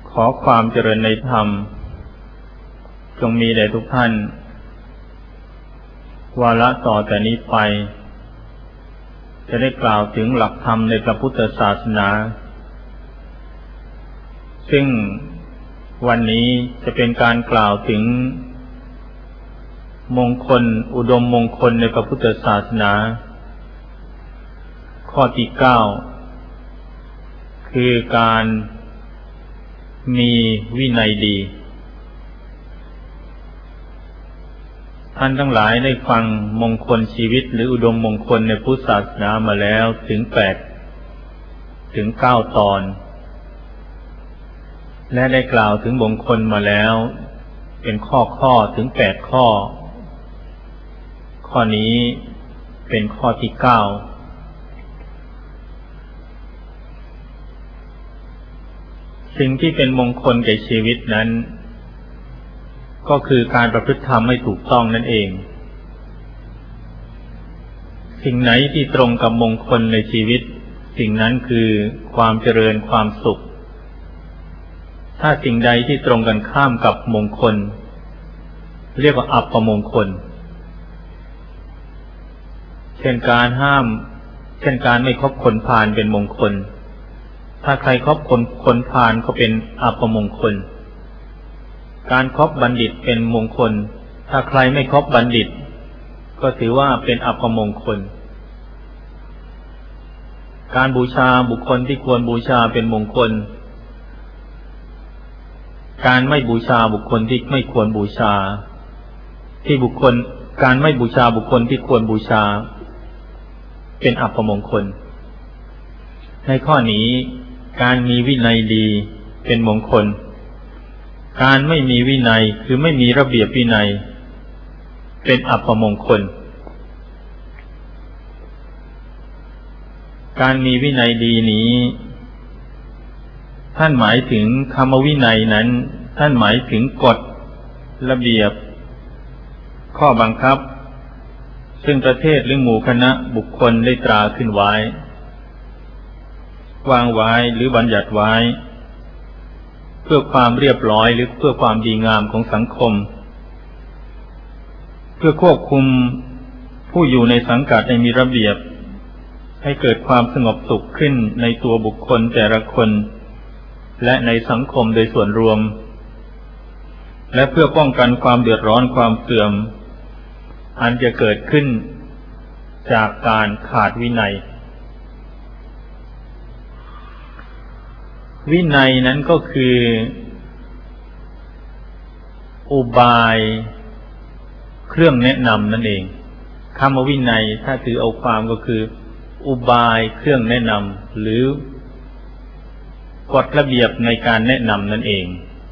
ขอความเจริญในธรรมจงมีแด่ทุกท่านวาระต่อแต่นี้ไปจะได้กล่าวถึงหลักธรรมในพระพุทธศาสนาซึ่งวันนี้จะเป็นการกล่าวถึงมงคลอุดมมงคลในพระพุทธศาสนาข้อที่9คือการมีวินัยดีท่านทั้งหลายได้ฟังมงคลชีวิตหรืออุดมมงคลในพุทธศาสนามาแล้วถึง8 ถึง 9 ตอนและได้กล่าวถึงมงคลมาแล้วเป็นข้อถึง8 ข้อข้อนี้เป็นข้อที่9สิ่งที่เป็นมงคลแก่ชีวิตนั้นก็คือการประพฤติธรรมให้ถูกต้องนั่นเองสิ่งไหนที่ตรงกับมงคลในชีวิตสิ่งนั้นคือความเจริญความสุขถ้าสิ่งใดที่ตรงกันข้ามกับมงคลเรียกว่าอัปมงคลเช่นการไม่คบคนพาลเป็นมงคลถ้าใครคบคนพาลก็เป็นอัปมงคลการคบบัณฑิตเป็นมงคลถ้าใครไม่คบบัณฑิตก็ถือว่าเป็นอัปมงคลการบูชาบุคคลที่ควรบูชาเป็นมงคลการไม่บูชาบุคคลที่ไม่ควรบูชาการไม่บูชาบุคคลที่ควรบูชาเป็นอัปมงคลในข้อนี้การมีวินัยดีเป็นมงคลการไม่มีวินัยคือไม่มีระเบียบวินัยเป็นอัปมงคลการมีวินัยดีนี้ท่านหมายถึงคำวินัยนั้นท่านหมายถึงกฎระเบียบข้อบังคับซึ่งประเทศหรือหมู่คณะบุคคลได้ตราขึ้นไว้วางไว้หรือบัญญัติไว้เพื่อความเรียบร้อยหรือเพื่อความดีงามของสังคมเพื่อควบคุมผู้อยู่ในสังกัดให้มีระเบียบให้เกิดความสงบสุขขึ้นในตัวบุคคลแต่ละคนและในสังคมโดยส่วนรวมและเพื่อป้องกันความเดือดร้อนความเสื่อมอันจะเกิดขึ้นจากการขาดวินัยวินัยนั้นก็คืออุบายเครื่องแนะนำนั่นเองคำว่าวินัยถ้าถือเอาความก็คืออุบายเครื่องแนะนำหรือกฎระเบียบในการแนะนำนั่นเอง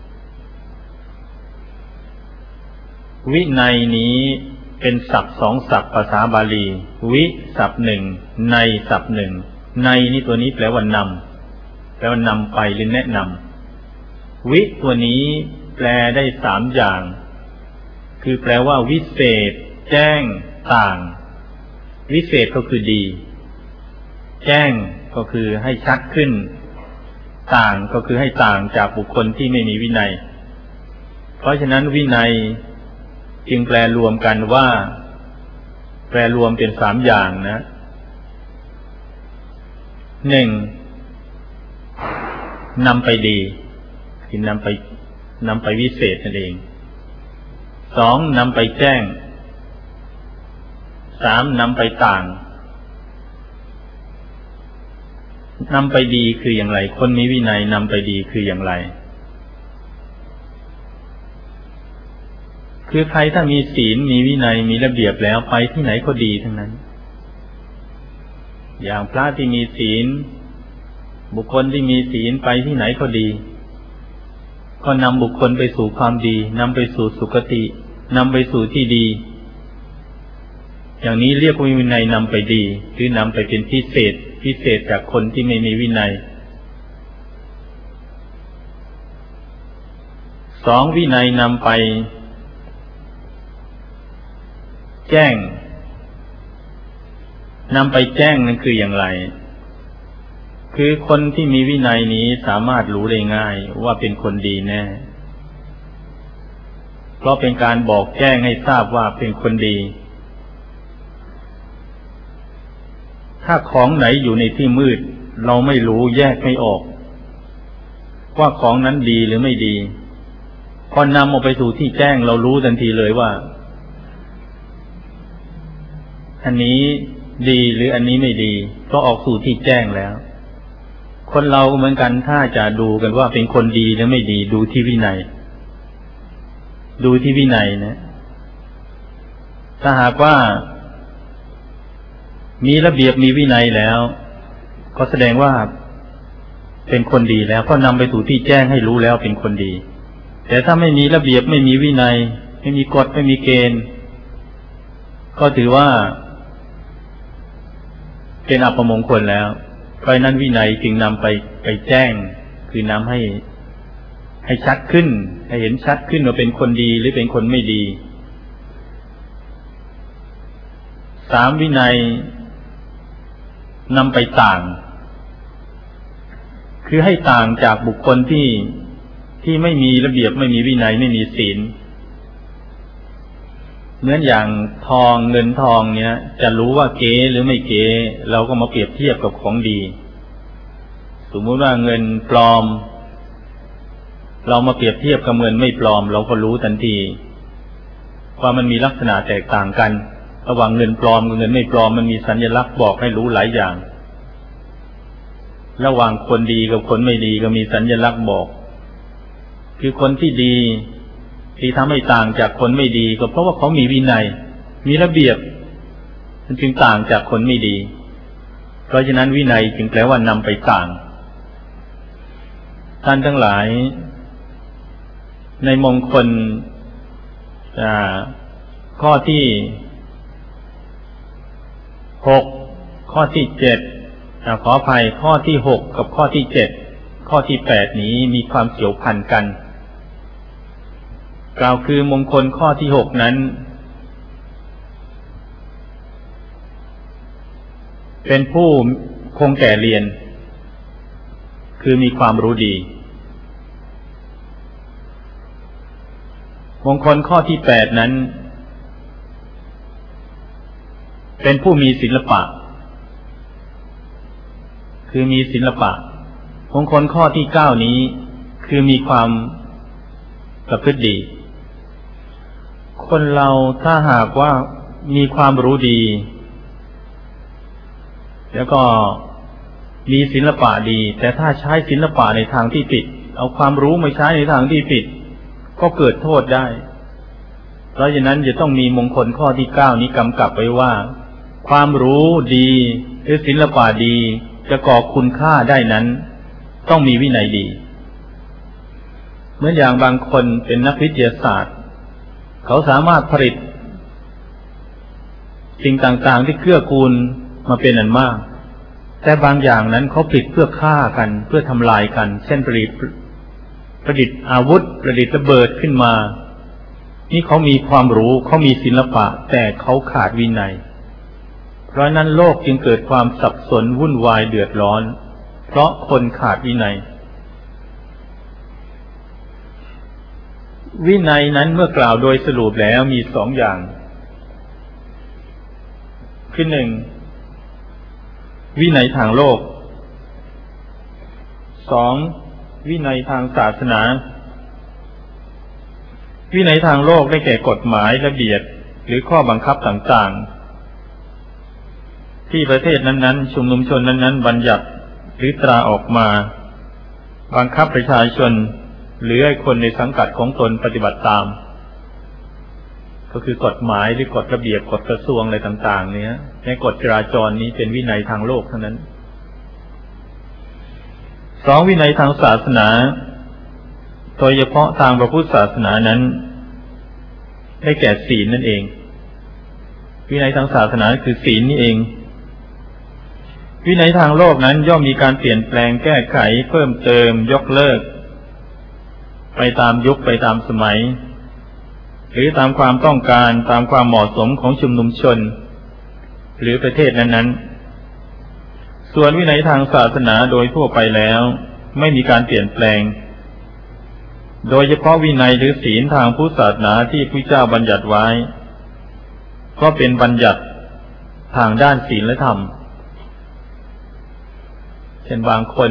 วินัยนี้เป็นศัพท์2 ศัพท์ภาษาบาลีวิศัพท์1ในศัพท์1ในนี่ตัวนี้แปลว่านำแปลว่านำไปหรือแนะนำวิตัวนี้แปลได้3 อย่างคือแปลว่าวิเศษแจ้งต่างวิเศษก็คือดีแจ้งก็คือให้ชัดขึ้นต่างก็คือให้ต่างจากบุคคลที่ไม่มีวินัยเพราะฉะนั้นวินัยจึงแปลรวมกันว่าแปลรวมเป็น3 อย่างนะ1นำไปดีคือนำไปวิเศษนั่นเอง2นำไปแจ้ง3นำไปต่างนำไปดีคืออย่างไรคนมีวินัยนำไปดีคืออย่างไรคือใครถ้ามีศีลมีวินัยมีระเบียบแล้วไปที่ไหนก็ดีทั้งนั้นอย่างพระที่มีศีลบุคคลที่มีศีลไปที่ไหนก็ดีก็นำบุคคลไปสู่ความดีนำไปสู่สุคตินำไปสู่ที่ดีอย่างนี้เรียกว่าวินัยนำไปดีหรือนำไปเป็นพิเศษจากคนที่ไม่มีวินัย2วินัยนำไปแจ้งนำไปแจ้งนั่นคืออย่างไรคือคนที่มีวินัยนี้สามารถรู้ได้ง่ายว่าเป็นคนดีแน่เพราะเป็นการบอกแจ้งให้ทราบว่าเป็นคนดีถ้าของไหนอยู่ในที่มืดเราไม่รู้แยกไม่ออกว่าของนั้นดีหรือไม่ดีพอนำออกไปสู่ที่แจ้งเรารู้ทันทีเลยว่าอันนี้ดีหรืออันนี้ไม่ดีก็ออกสู่ที่แจ้งแล้วคนเราเหมือนกันถ้าจะดูกันว่าเป็นคนดีหรือไม่ดีดูที่วินัยดูที่วินัยนะถ้าหากว่ามีระเบียบมีวินัยแล้วก็แสดงว่าเป็นคนดีแล้วก็นำไปสู่ที่แจ้งให้รู้แล้วเป็นคนดีแต่ถ้าไม่มีระเบียบไม่มีวินัยไม่มีกฎไม่มีเกณฑ์ก็ถือว่าเป็นอัปมงคลแล้วเพราะนั้นวินัยจึงนำไปแจ้งคือนำให้ชัดขึ้นให้เห็นชัดขึ้นว่าเป็นคนดีหรือเป็นคนไม่ดี3วินัยนำไปต่างคือให้ต่างจากบุคคลที่ไม่มีระเบียบไม่มีวินัยไม่มีศีลเหมือนอย่างทองเงินทองเนี้ยจะรู้ว่าเก๋หรือไม่เก๋เราก็มาเปรียบเทียบกับของดีสมมุติว่าเงินปลอมเรามาเปรียบเทียบกับเงินไม่ปลอมเราก็รู้ทันทีว่ามันมีลักษณะแตกต่างกันระหว่างเงินปลอมกับเงินไม่ปลอมมันมีสัญลักษณ์บอกให้รู้หลายอย่างระหว่างคนดีกับคนไม่ดีก็มีสัญลักษณ์บอกคือคนที่ดีที่ทำให้ต่างจากคนไม่ดีก็เพราะว่าเขามีวินัยมีระเบียบมันจึงต่างจากคนไม่ดีเพราะฉะนั้นวินัยจึงแปลว่านำไปต่างท่านทั้งหลายในมงคลข้อที่6ข้อที่7ขออภัยข้อที่6กับข้อที่7ข้อที่8นี้มีความเกี่ยวพันกันกล่าวคือมงคลข้อที่6นั้นเป็นผู้คงแก่เรียนคือมีความรู้ดีมงคลข้อที่8นั้นเป็นผู้มีศิลปะคือมีศิลปะมงคลข้อที่9นี้คือมีความประพฤติดีคนเราถ้าหากว่ามีความรู้ดีแล้วก็มีศิลปะดีแต่ถ้าใช้ศิลปะในทางที่ผิดเอาความรู้มาใช้ในทางที่ผิดก็เกิดโทษได้เพราะฉะนั้นจะต้องมีมงคลข้อที่9นี้กำกับไว้ว่าความรู้ดีหรือศิลปะดีจะก่อคุณค่าได้นั้นต้องมีวินัยดีเหมือนอย่างบางคนเป็นนักวิทยาศาสตร์เขาสามารถผลิตสิ่งต่างๆที่เกื้อกูลมาเป็นอันมากแต่บางอย่างนั้นเขาผลิตเพื่อฆ่ากันเพื่อทำลายกันเช่นประดิษฐ์อาวุธประดิษฐ์ระเบิดขึ้นมานี่เขามีความรู้เขามีศิลปะแต่เขาขาดวินัยเพราะนั้นโลกจึงเกิดความสับสนวุ่นวายเดือดร้อนเพราะคนขาดวินัยวินัยนั้นเมื่อกล่าวโดยสรุปแล้วมี2อย่างคือ1วินัยทางโลก2วินัยทางศาสนาวินัยทางโลกได้แก่กฎหมายระเบียบหรือข้อบังคับต่างๆที่ประเทศนั้นๆชุมนุมชนนั้นๆบัญญัติหรือตราออกมาบังคับประชาชนหรือให้คนในสังกัดของตนปฏิบัติตามก็คือกฎหมายหรือกฎระเบียบกฎกระทรวงอะไรต่างๆนี้ในกฎจราจรนี้เป็นวินัยทางโลกเท่านั้น2วินัยทางศาสนาโดยเฉพาะทางพระพุทธศาสนานั้นได้แก่ศีลนั่นเองวินัยทางศาสนาคือศีลนี่เองวินัยทางโลกนั้นย่อมมีการเปลี่ยนแปลงแก้ไขเพิ่มเติมยกเลิกไปตามยุคไปตามสมัยหรือตามความต้องการตามความเหมาะสมของชุมนุมชนหรือประเทศนั้นส่วนวินัยทางศาสนาโดยทั่วไปแล้วไม่มีการเปลี่ยนแปลงโดยเฉพาะวินัยหรือศีลทางพุทธศาสนาที่พระเจ้าบัญญัติไว้ก็เป็นบัญญัติทางด้านศีลและธรรมเช่นบางคน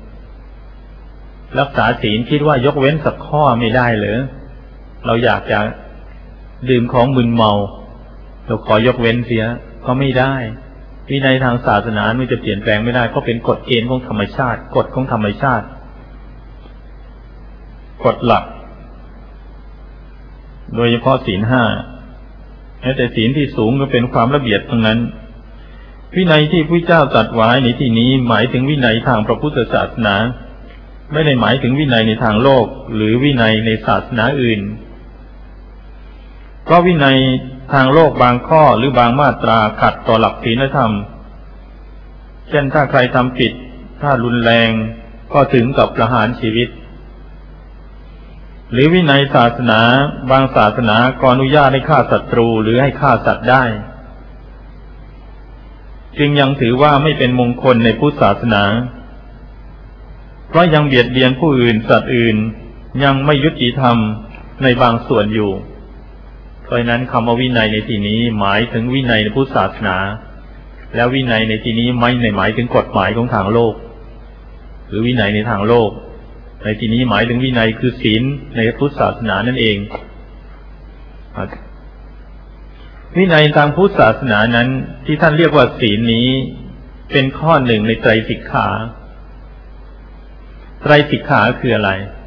รักษาศีลคิดว่ายกเว้นสักข้อไม่ได้เหรอเราอยากจะดื่มของมึนเมาเราขอยกเว้นเสียก็ไม่ได้วินัยทางศาสนามันจะเปลี่ยนแปลงไม่ได้ก็เป็นกฎเกณฑ์ของธรรมชาติกฎของธรรมชาติกฎหลักโดยเฉพาะศีลห้าแม้แต่ศีลที่สูงก็เป็นความละเอียดทั้งนั้นวินัยที่พระเจ้าตรัสไว้ในที่นี้หมายถึงวินัยทางพระพุทธศาสนาไม่ได้หมายถึงวินัยในทางโลกหรือวินัยในศาสนาอื่นเพราะวินัยทางโลกบางข้อหรือบางมาตราขัดต่อหลักศีลธรรมเช่นถ้าใครทำผิดถ้ารุนแรงก็ถึงกับประหารชีวิตหรือวินัยศาสนาบางศาสนาก็อนุญาตให้ฆ่าศัตรูหรือให้ฆ่าสัตว์ได้จึงยังถือว่าไม่เป็นมงคลในพุทธศาสนาเพราะยังเบียดเบียนผู้อื่นสัตว์อื่นยังไม่ยุติธรรมในบางส่วนอยู่เพราะฉะนั้นคำว่าวินัยในที่นี้หมายถึงวินัยในพุทธศาสนาแล้ววินัยในที่นี้ไม่ได้หมายถึงกฎหมายของทางโลกหรือวินัยในทางโลกในที่นี้หมายถึงวินัยคือศีลในพุทธศาสนานั่นเองวินัยทางพุทธศาสนานั้นที่ท่านเรียกว่าศีลนี้เป็นข้อหนึ่งในไตรสิกขาไตรสิกขาคืออะไร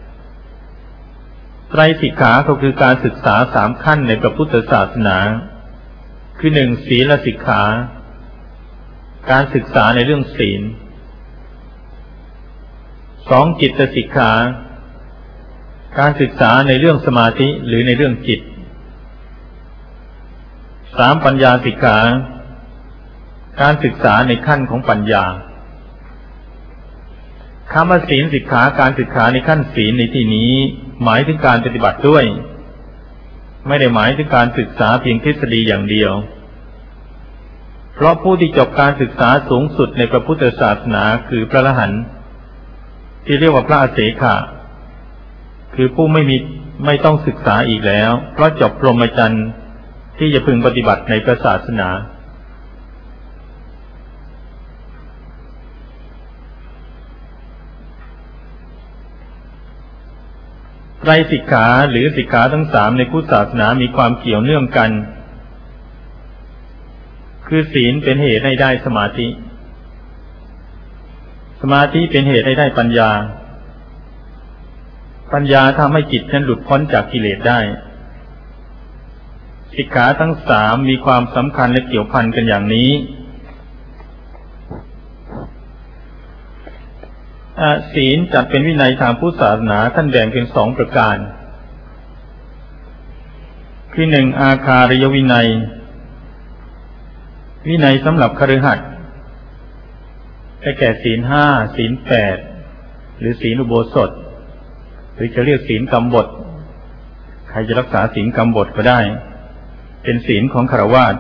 ไตรสิกขาก็คือการศึกษา3ขั้นในพระพุทธศาสนาคือ1ศีลสิกขาการศึกษาในเรื่องศีล2จิตสิกขาการศึกษาในเรื่องสมาธิหรือในเรื่องจิต3ปัญญาสิกขาการศึกษาในขั้นของปัญญาคำว่าศีลสิกขาการศึกษาในขั้นศีลในที่นี้หมายถึงการปฏิบัติด้วยไม่ได้หมายถึงการศึกษาเพียงทฤษฎีอย่างเดียวเพราะผู้ที่จบการศึกษาสูงสุดในพระพุทธศาสนาคือพระอรหันต์ที่เรียกว่าพระอเสขะคือผู้ไม่ต้องศึกษาอีกแล้วเพราะจบพรหมจรรย์ที่จะพึงปฏิบัติในพระศาสนาไตรสิกขาหรือสิกขาทั้ง3ในพุทธศาสนามีความเกี่ยวเนื่องกันคือศีลเป็นเหตุให้ได้สมาธิสมาธิเป็นเหตุให้ได้ปัญญาปัญญาทำให้จิตนั้นหลุดพ้นจากกิเลสได้สิกขาทั้ง3มีความสำคัญและเกี่ยวพันกันอย่างนี้ศีลจัดเป็นวินัยทางพุทธศาสนาท่านแบ่งเป็น2ประการคือ1อาคาริยวินัยวินัยสำหรับคฤหัสถ์ได้แก่ศีล5ศีล8หรือศีลอุโบสถหรือจะเรียกศีลกรรมบทใครจะรักษาศีลกรรมบทก็ได้เป็นศีลของฆราวาส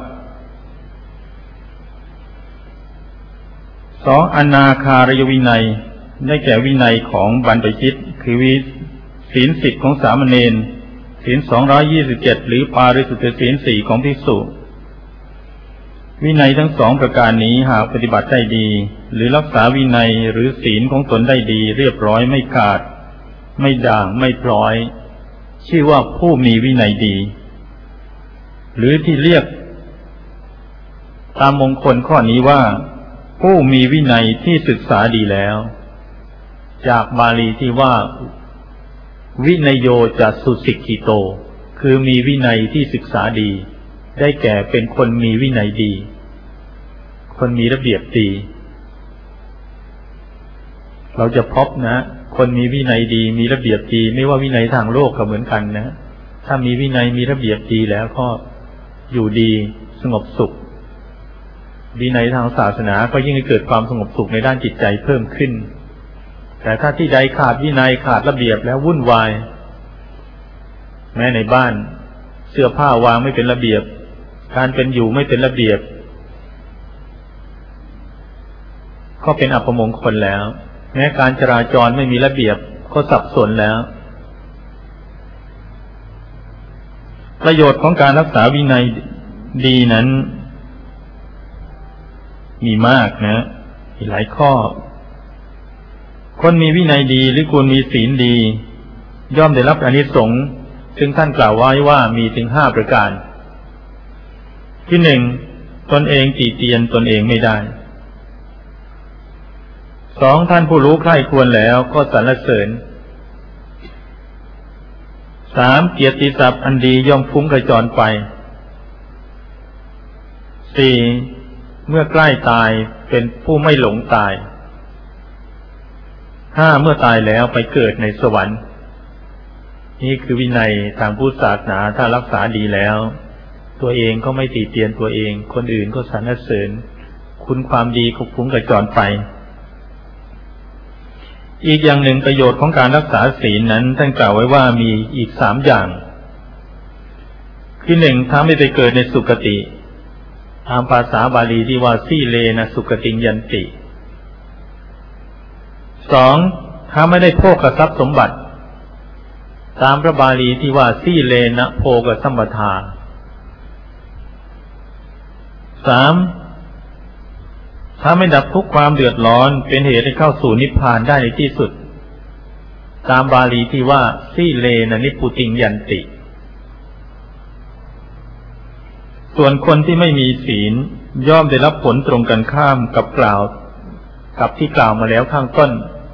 2อนาคาริยวินัยได้แก่วินัยของบรรพชิตคือศีล10ของสามเณรศีล227หรือปาริสุทธิศีล4ของภิกษุวินัยทั้ง2ประการนี้หากปฏิบัติได้ดีหรือรักษาวินัยหรือศีลของตนได้ดีเรียบร้อยไม่ขาดไม่ด่างไม่พลอยชื่อว่าผู้มีวินัยดีหรือที่เรียกตามมงคลข้อนี้ว่าผู้มีวินัยที่ศึกษาดีแล้วจากบาลีที่ว่าวินัยโยจะสุสิกขิโตคือมีวินัยที่ศึกษาดีได้แก่เป็นคนมีวินัยดีคนมีระเบียบดีเราจะพบนะคนมีวินัยดีมีระเบียบดีไม่ว่าวินัยทางโลกก็เหมือนกันนะถ้ามีวินัยมีระเบียบดีแล้วก็อยู่ดีสงบสุขวินัยทางศาสนาก็ยิ่งให้เกิดความสงบสุขในด้านจิตใจเพิ่มขึ้นแต่ถ้าที่ใดขาดวินัยขาดระเบียบแล้ววุ่นวายแม้ในบ้านเสื้อผ้าวางไม่เป็นระเบียบการเป็นอยู่ไม่เป็นระเบียบก็เป็นอัปมงคลแล้วแม้การจราจรไม่มีระเบียบก็สับสนแล้วประโยชน์ของการรักษาวินัยดีนั้นมีมากนะมีหลายข้อคนมีวินัยดีหรือควรมีศีลดีย่อมได้รับอานิสงส์ซึ่งท่านกล่าวไว้ว่ามีถึง5ประการที่1ตนเองติเตียนตนเองไม่ได้2ท่านผู้รู้ใคร่ควรแล้วก็สรรเสริญ3เกียรติศัพท์อันดีย่อมฟุ้งกระจรไป4เมื่อใกล้ตายเป็นผู้ไม่หลงตาย5เมื่อตายแล้วไปเกิดในสวรรค์นี่คือวินัยทางพุทธศาสนาถ้ารักษาดีแล้วตัวเองก็ไม่ติเตียนตัวเองคนอื่นก็สรรเสริญคุณความดีก็ฟุ้งกระจรไปอีกอย่างหนึ่งประโยชน์ของการรักษาศีลนั้นท่านกล่าวไว้ว่ามีอีก3อย่างคือ1ทำให้ไปเกิดในสุคติตามภาษาบาลีที่ว่าสีเลนะสุคติยันติ2ถ้าไม่ได้โภคทรัพย์สมบัติตามพระบาลีที่ว่าสีเลนะโภคสัมปทา3ถ้าไม่ดับทุกความเดือดร้อนเป็นเหตุให้เข้าสู่นิพพานได้ในที่สุดตามบาลีที่ว่าสีเลนะนิพพุติยันติส่วนคนที่ไม่มีศีลย่อมได้รับผลตรงกันข้ามกับที่กล่าวมาแล้วข้างต้น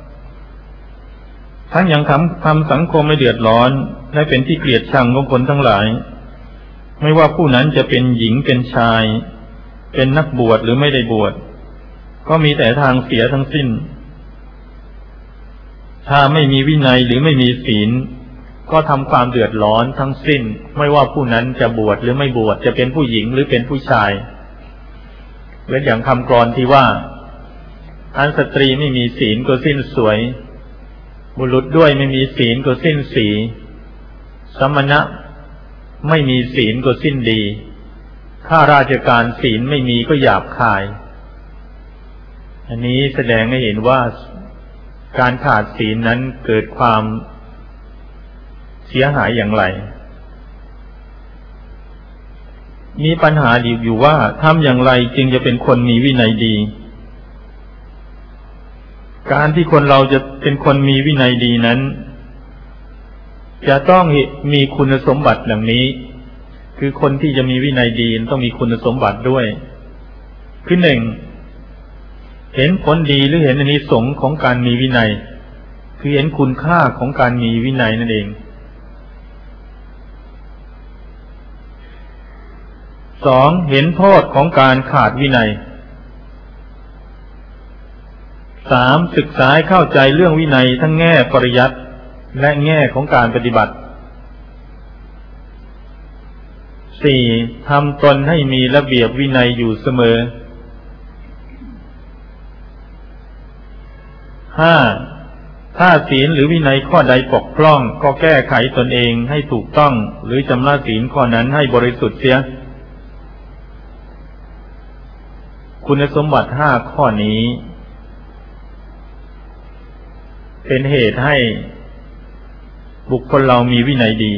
ทั้งยังทำสังคมให้เดือดร้อนและเป็นที่เกลียดชังของคนทั้งหลายไม่ว่าผู้นั้นจะเป็นหญิงเป็นชายเป็นนักบวชหรือไม่ได้บวชก็มีแต่ทางเสียทั้งสิ้นถ้าไม่มีวินัยหรือไม่มีศีลก็ทำความเดือดร้อนทั้งสิ้นไม่ว่าผู้นั้นจะบวชหรือไม่บวชจะเป็นผู้หญิงหรือเป็นผู้ชายเหมือนอย่างคำกลอนที่ว่าอันสตรีไม่มีศีลก็สิ้นสวยบุรุษด้วยไม่มีศีลก็สิ้นสีสมณะไม่มีศีลก็สิ้นดีข้าราชการศีลไม่มีก็หยาบคายอันนี้แสดงให้เห็นว่าการขาดศีลนั้นเกิดความเสียหายอย่างไรมีปัญหาอยู่ว่าทำอย่างไรจึงจะเป็นคนมีวินัยดีการที่คนเราจะเป็นคนมีวินัยดีนั้นจะต้องมีคุณสมบัติดังนี้คือคนที่จะมีวินัยดีต้องมีคุณสมบัติด้วยคือ1เห็นผลดีหรือเห็นอานิสงส์ของการมีวินัยคือเห็นคุณค่าของการมีวินัยนั่นเอง2เห็นโทษของการขาดวินัย3ศึกษาให้เข้าใจเรื่องวินัยทั้งแง่ปริยัติและแง่ของการปฏิบัติ4ทำตนให้มีระเบียบวินัยอยู่เสมอ5ถ้าศีลหรือวินัยข้อใดบกพร่องก็แก้ไขตนเองให้ถูกต้องหรือชำระศีลข้อนั้นให้บริสุทธิ์เสียคุณสมบัติ5ข้อนี้เป็นเหตุให้บุคคลเรามีวินัยดี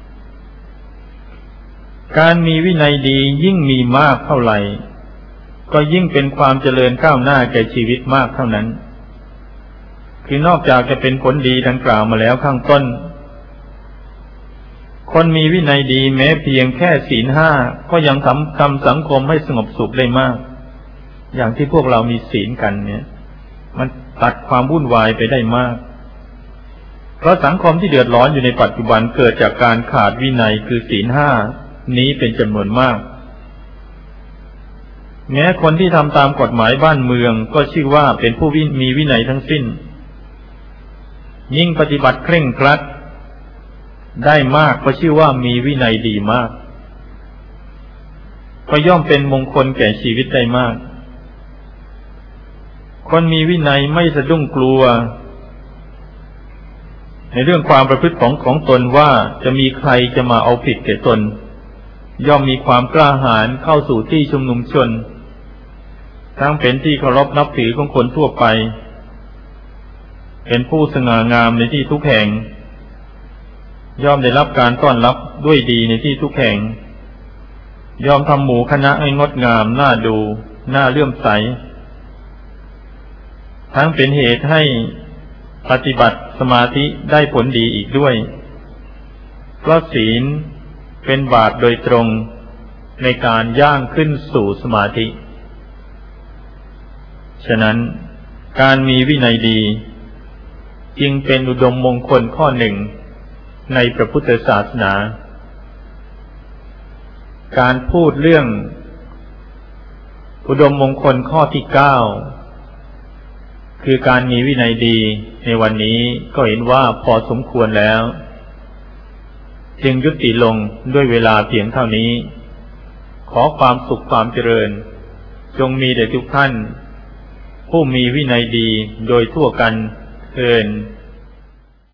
การมีวินัยดียิ่งมีมากเท่าไหร่ก็ยิ่งเป็นความเจริญก้าวหน้าแก่ชีวิตมากเท่านั้นคือนอกจากจะเป็นผลดีดังกล่าวมาแล้วข้างต้นคนมีวินัยดีแม้เพียงแค่ศีล5ก็ยังทำสังคมให้สงบสุขได้มากอย่างที่พวกเรามีศีลกันเนี่ยมันตัดความวุ่นวายไปได้มากเพราะสังคมที่เดือดร้อนอยู่ในปัจจุบันเกิดจากการขาดวินัยคือศีล5นี้เป็นจำนวนมากแม้คนที่ทำตามกฎหมายบ้านเมืองก็ชื่อว่าเป็นผู้มีวินัยทั้งสิ้นยิ่งปฏิบัติเคร่งครัดได้มากก็ชื่อว่ามีวินัยดีมากก็ย่อมเป็นมงคลแก่ชีวิตได้มากคนมีวินัยไม่สะดุ้งกลัวในเรื่องความประพฤติของตนว่าจะมีใครจะมาเอาผิดแก่ตนย่อมมีความกล้าหาญเข้าสู่ที่ชุมนุมชนทั้งเป็นที่เคารพนับถือของคนทั่วไปเป็นผู้สง่างามในที่ทุกแห่งย่อมได้รับการต้อนรับด้วยดีในที่ทุกแห่งย่อมทำหมู่คณะให้งดงามน่าดูน่าเลื่อมใสทั้งเป็นเหตุให้ปฏิบัติสมาธิได้ผลดีอีกด้วยเพราะศีลเป็นบาตรโดยตรงในการย่างขึ้นสู่สมาธิฉะนั้นการมีวินัยดีจึงเป็นอุดมมงคลข้อหนึ่งในพระพุทธศาสนาการพูดเรื่องอุดมมงคลข้อที่9คือการมีวินัยดีในวันนี้ก็เห็นว่าพอสมควรแล้วจึงยุติลงด้วยเวลาเพียงเท่านี้ขอความสุขความเจริญจงมีแด่ทุกท่านผู้มีวินัยดีโดยทั่วกันเทอญ